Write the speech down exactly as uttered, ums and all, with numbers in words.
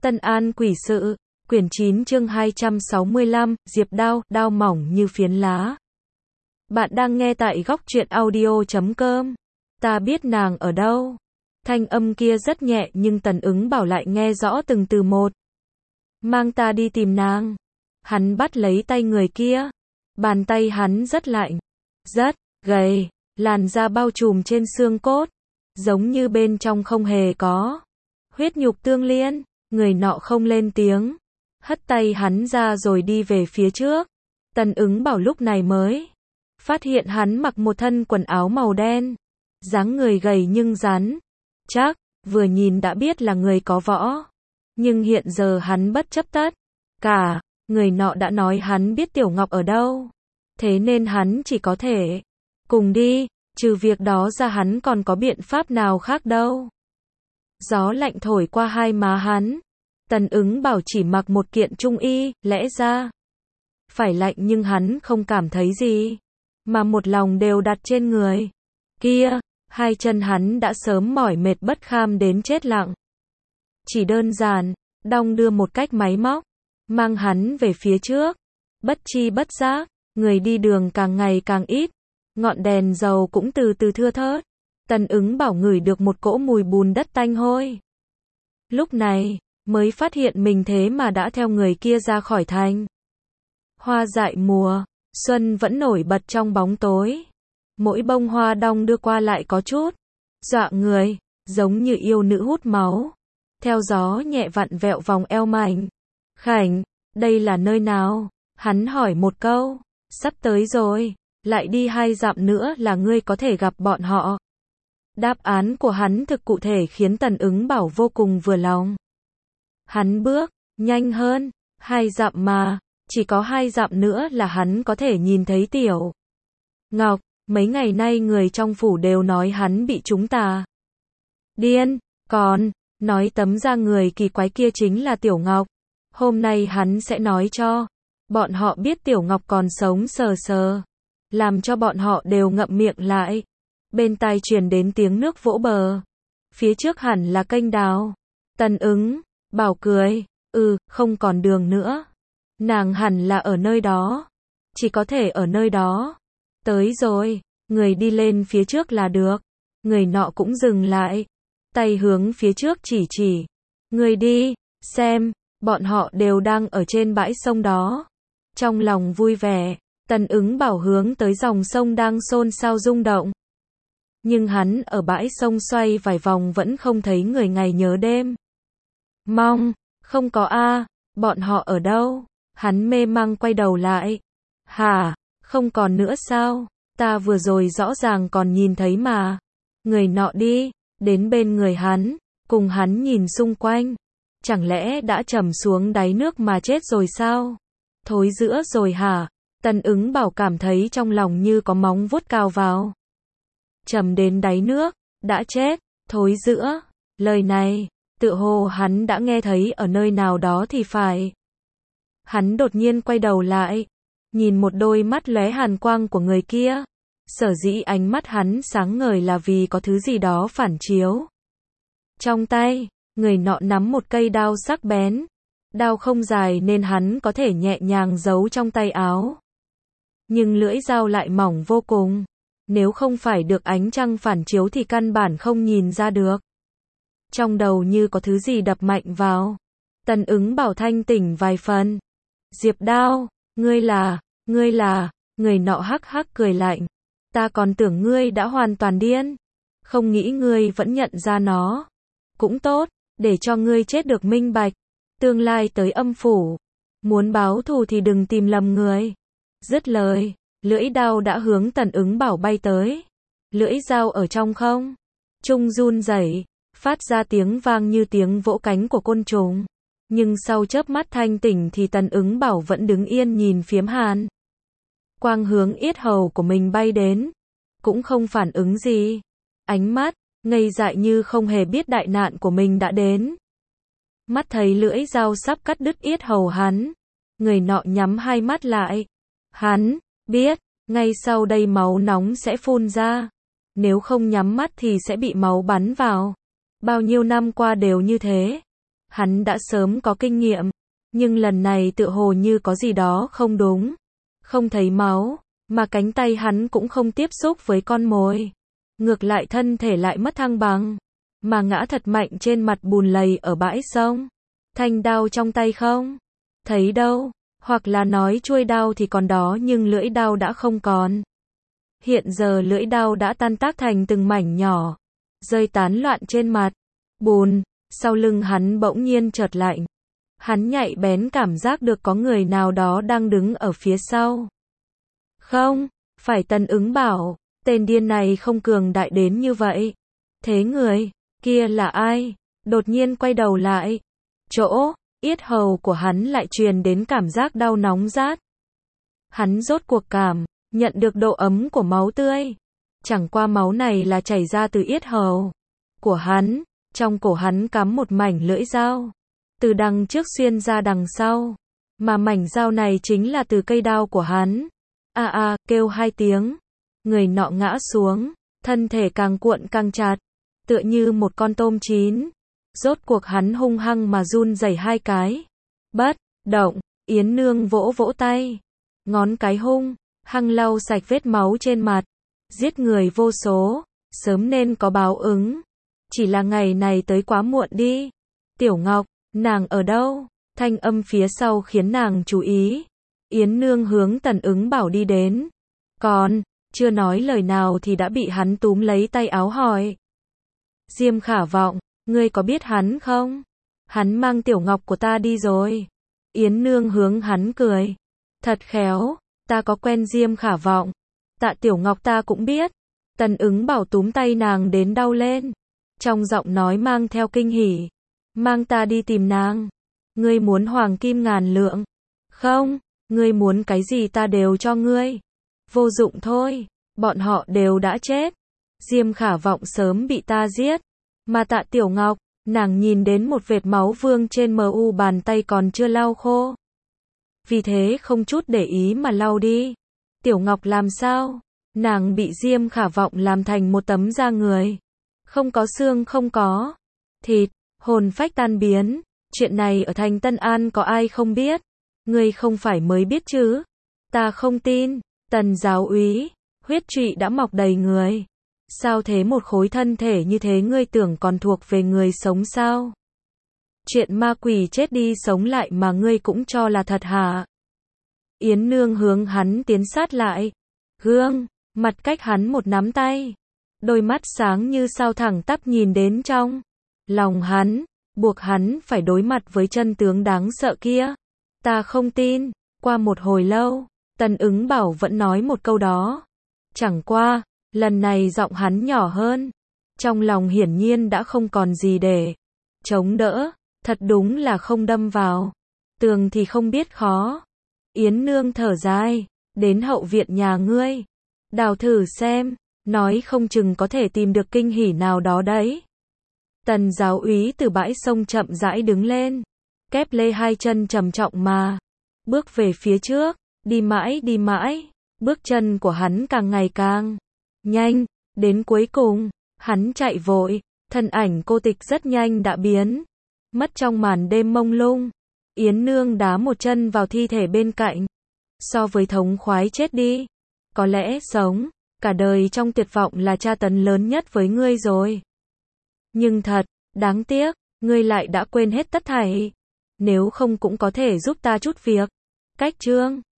Tân An quỷ sự, quyển chín chương hai trăm sáu mươi lăm, Diệp Đao, đao mỏng như phiến lá. Bạn đang nghe tại góc truyện audio chấm com. Ta biết nàng ở đâu. Thanh âm kia rất nhẹ nhưng Tần Ứng Bảo lại nghe rõ từng từ một. Mang ta đi tìm nàng. Hắn bắt lấy tay người kia. Bàn tay hắn rất lạnh, rất gầy, làn da bao trùm trên xương cốt, giống như bên trong không hề có huyết nhục tương liên. Người nọ không lên tiếng, hất tay hắn ra rồi đi về phía trước. Tần Ứng Bảo lúc này mới phát hiện hắn mặc một thân quần áo màu đen, dáng người gầy nhưng rắn chắc, vừa nhìn đã biết là người có võ. Nhưng hiện giờ hắn bất chấp tất cả, người nọ đã nói hắn biết Tiểu Ngọc ở đâu, thế nên hắn chỉ có thể cùng đi, trừ việc đó ra hắn còn có biện pháp nào khác đâu. Gió lạnh thổi qua hai má hắn. Tần Ứng Bảo chỉ mặc một kiện trung y, lẽ ra phải lạnh nhưng hắn không cảm thấy gì, mà một lòng đều đặt trên người kia. Hai chân hắn đã sớm mỏi mệt bất kham đến chết lặng. Chỉ đơn giản, đong đưa một cách máy móc, mang hắn về phía trước. Bất chi bất giác, người đi đường càng ngày càng ít, ngọn đèn dầu cũng từ từ thưa thớt. Tần Ứng Bảo ngửi được một cỗ mùi bùn đất tanh hôi. Lúc này, mới phát hiện mình thế mà đã theo người kia ra khỏi thành. Hoa dại mùa xuân vẫn nổi bật trong bóng tối. Mỗi bông hoa đong đưa qua lại có chút dọa người, giống như yêu nữ hút máu. Theo gió nhẹ vặn vẹo vòng eo mảnh khảnh. Đây là nơi nào? Hắn hỏi một câu. Sắp tới rồi, lại đi hai dặm nữa là ngươi có thể gặp bọn họ. Đáp án của hắn thực cụ thể khiến Tần Ứng Bảo vô cùng vừa lòng. Hắn bước nhanh hơn, hai dặm mà, chỉ có hai dặm nữa là hắn có thể nhìn thấy Tiểu Ngọc. Mấy ngày nay người trong phủ đều nói hắn bị chúng ta điên, còn nói tấm da người kỳ quái kia chính là Tiểu Ngọc. Hôm nay hắn sẽ nói cho bọn họ biết Tiểu Ngọc còn sống sờ sờ, làm cho bọn họ đều ngậm miệng lại. Bên tai truyền đến tiếng nước vỗ bờ. Phía trước hẳn là kênh đào. Tần Ứng Bảo cười, ừ, không còn đường nữa. Nàng hẳn là ở nơi đó. Chỉ có thể ở nơi đó. Tới rồi, người đi lên phía trước là được. Người nọ cũng dừng lại, tay hướng phía trước chỉ chỉ. Người đi, xem, bọn họ đều đang ở trên bãi sông đó. Trong lòng vui vẻ, Tần Ứng Bảo hướng tới dòng sông đang xôn xao rung động. Nhưng hắn ở bãi sông xoay vài vòng vẫn không thấy người ngày nhớ đêm. Mong, không có a, bọn họ ở đâu? Hắn mê mang quay đầu lại. Hả, không còn nữa sao? Ta vừa rồi rõ ràng còn nhìn thấy mà. Người nọ đi đến bên người hắn, cùng hắn nhìn xung quanh. Chẳng lẽ đã trầm xuống đáy nước mà chết rồi sao? Thối rữa rồi hả? Tần Ứng Bảo cảm thấy trong lòng như có móng vuốt cào vào. Trầm đến đáy nước, đã chết, thối rữa. Lời này, tựa hồ hắn đã nghe thấy ở nơi nào đó thì phải. Hắn đột nhiên quay đầu lại, nhìn một đôi mắt lóe hàn quang của người kia. Sở dĩ ánh mắt hắn sáng ngời là vì có thứ gì đó phản chiếu. Trong tay, người nọ nắm một cây đao sắc bén. Đao không dài nên hắn có thể nhẹ nhàng giấu trong tay áo. Nhưng lưỡi dao lại mỏng vô cùng. Nếu không phải được ánh trăng phản chiếu thì căn bản không nhìn ra được. Trong đầu như có thứ gì đập mạnh vào. Tần Ứng Bảo thanh tỉnh vài phần. Diệp Đao, ngươi là, ngươi là, người nọ hắc hắc cười lạnh. Ta còn tưởng ngươi đã hoàn toàn điên. Không nghĩ ngươi vẫn nhận ra nó. Cũng tốt, để cho ngươi chết được minh bạch. Tương lai tới âm phủ. Muốn báo thù thì đừng tìm lầm người. Dứt lời, lưỡi đao đã hướng Tần Ứng Bảo bay tới. Lưỡi dao ở trong không trung run rẩy, phát ra tiếng vang như tiếng vỗ cánh của côn trùng. Nhưng sau chớp mắt thanh tỉnh thì Tần Ứng Bảo vẫn đứng yên nhìn phiếm hàn quang hướng yết hầu của mình bay đến, cũng không phản ứng gì. Ánh mắt ngây dại như không hề biết đại nạn của mình đã đến. Mắt thấy lưỡi dao sắp cắt đứt yết hầu hắn, người nọ nhắm hai mắt lại. Hắn biết, ngay sau đây máu nóng sẽ phun ra. Nếu không nhắm mắt thì sẽ bị máu bắn vào. Bao nhiêu năm qua đều như thế. Hắn đã sớm có kinh nghiệm, nhưng lần này tựa hồ như có gì đó không đúng. Không thấy máu, mà cánh tay hắn cũng không tiếp xúc với con mồi. Ngược lại thân thể lại mất thăng bằng, mà ngã thật mạnh trên mặt bùn lầy ở bãi sông. Thanh đao trong tay không thấy đâu, hoặc là nói chuôi đao thì còn đó nhưng lưỡi đao đã không còn. Hiện giờ lưỡi đao đã tan tác thành từng mảnh nhỏ, rơi tán loạn trên mặt bùn. Sau lưng hắn bỗng nhiên chợt lạnh. Hắn nhạy bén cảm giác được có người nào đó đang đứng ở phía sau. Không, phải Tần Ứng Bảo, tên điên này không cường đại đến như vậy. Thế người kia là ai? Đột nhiên quay đầu lại, chỗ yết hầu của hắn lại truyền đến cảm giác đau nóng rát. Hắn rốt cuộc cảm nhận được độ ấm của máu tươi. Chẳng qua máu này là chảy ra từ yết hầu của hắn, trong cổ hắn cắm một mảnh lưỡi dao, từ đằng trước xuyên ra đằng sau, mà mảnh dao này chính là từ cây đao của hắn. A a, kêu hai tiếng, người nọ ngã xuống, thân thể càng cuộn càng chặt, tựa như một con tôm chín. Rốt cuộc hắn hung hăng mà run rẩy hai cái. Bất động, Yến Nương vỗ vỗ tay, ngón cái hung hăng lau sạch vết máu trên mặt. Giết người vô số, sớm nên có báo ứng. Chỉ là ngày này tới quá muộn đi. Tiểu Ngọc, nàng ở đâu? Thanh âm phía sau khiến nàng chú ý. Yến Nương hướng Tần Ứng Bảo đi đến. Còn chưa nói lời nào thì đã bị hắn túm lấy tay áo hỏi. Diêm Khả Vọng, ngươi có biết hắn không? Hắn mang Tiểu Ngọc của ta đi rồi. Yến Nương hướng hắn cười. Thật khéo, ta có quen Diêm Khả Vọng. Tạ Tiểu Ngọc ta cũng biết. Tần Ứng Bảo túm tay nàng đến đau lên. Trong giọng nói mang theo kinh hỉ. Mang ta đi tìm nàng. Ngươi muốn hoàng kim ngàn lượng? Không, ngươi muốn cái gì ta đều cho ngươi. Vô dụng thôi, bọn họ đều đã chết. Diêm Khả Vọng sớm bị ta giết. Mà Tạ Tiểu Ngọc, nàng nhìn đến một vệt máu vương trên mờ u bàn tay còn chưa lau khô. Vì thế không chút để ý mà lau đi. Tiểu Ngọc làm sao? Nàng bị Diêm Khả Vọng làm thành một tấm da người. Không có xương không có thịt, hồn phách tan biến. Chuyện này ở thành Tân An có ai không biết? Ngươi không phải mới biết chứ? Ta không tin. Tần giáo úy, huyết trụy đã mọc đầy người. Sao thế, một khối thân thể như thế ngươi tưởng còn thuộc về người sống sao? Chuyện ma quỷ chết đi sống lại mà ngươi cũng cho là thật hả? Yến Nương hướng hắn tiến sát lại. Gương mặt cách hắn một nắm tay. Đôi mắt sáng như sao thẳng tắp nhìn đến trong lòng hắn, buộc hắn phải đối mặt với chân tướng đáng sợ kia. Ta không tin. Qua một hồi lâu, Tần Ứng Bảo vẫn nói một câu đó. Chẳng qua, lần này giọng hắn nhỏ hơn. Trong lòng hiển nhiên đã không còn gì để chống đỡ. Thật đúng là không đâm vào tường thì không biết khó. Yến Nương thở dài. Đến hậu viện nhà ngươi, đào thử xem, nói không chừng có thể tìm được kinh hỉ nào đó đấy. Tần giáo úy từ bãi sông chậm rãi đứng lên, kép lê hai chân trầm trọng mà bước về phía trước. Đi mãi đi mãi, bước chân của hắn càng ngày càng nhanh. Đến cuối cùng, hắn chạy vội, thân ảnh cô tịch rất nhanh đã biến mất trong màn đêm mông lung. Yến Nương đá một chân vào thi thể bên cạnh. So với thống khoái chết đi, có lẽ sống cả đời trong tuyệt vọng là tra tấn lớn nhất với ngươi rồi. Nhưng thật đáng tiếc, ngươi lại đã quên hết tất thảy. Nếu không cũng có thể giúp ta chút việc. Cách chương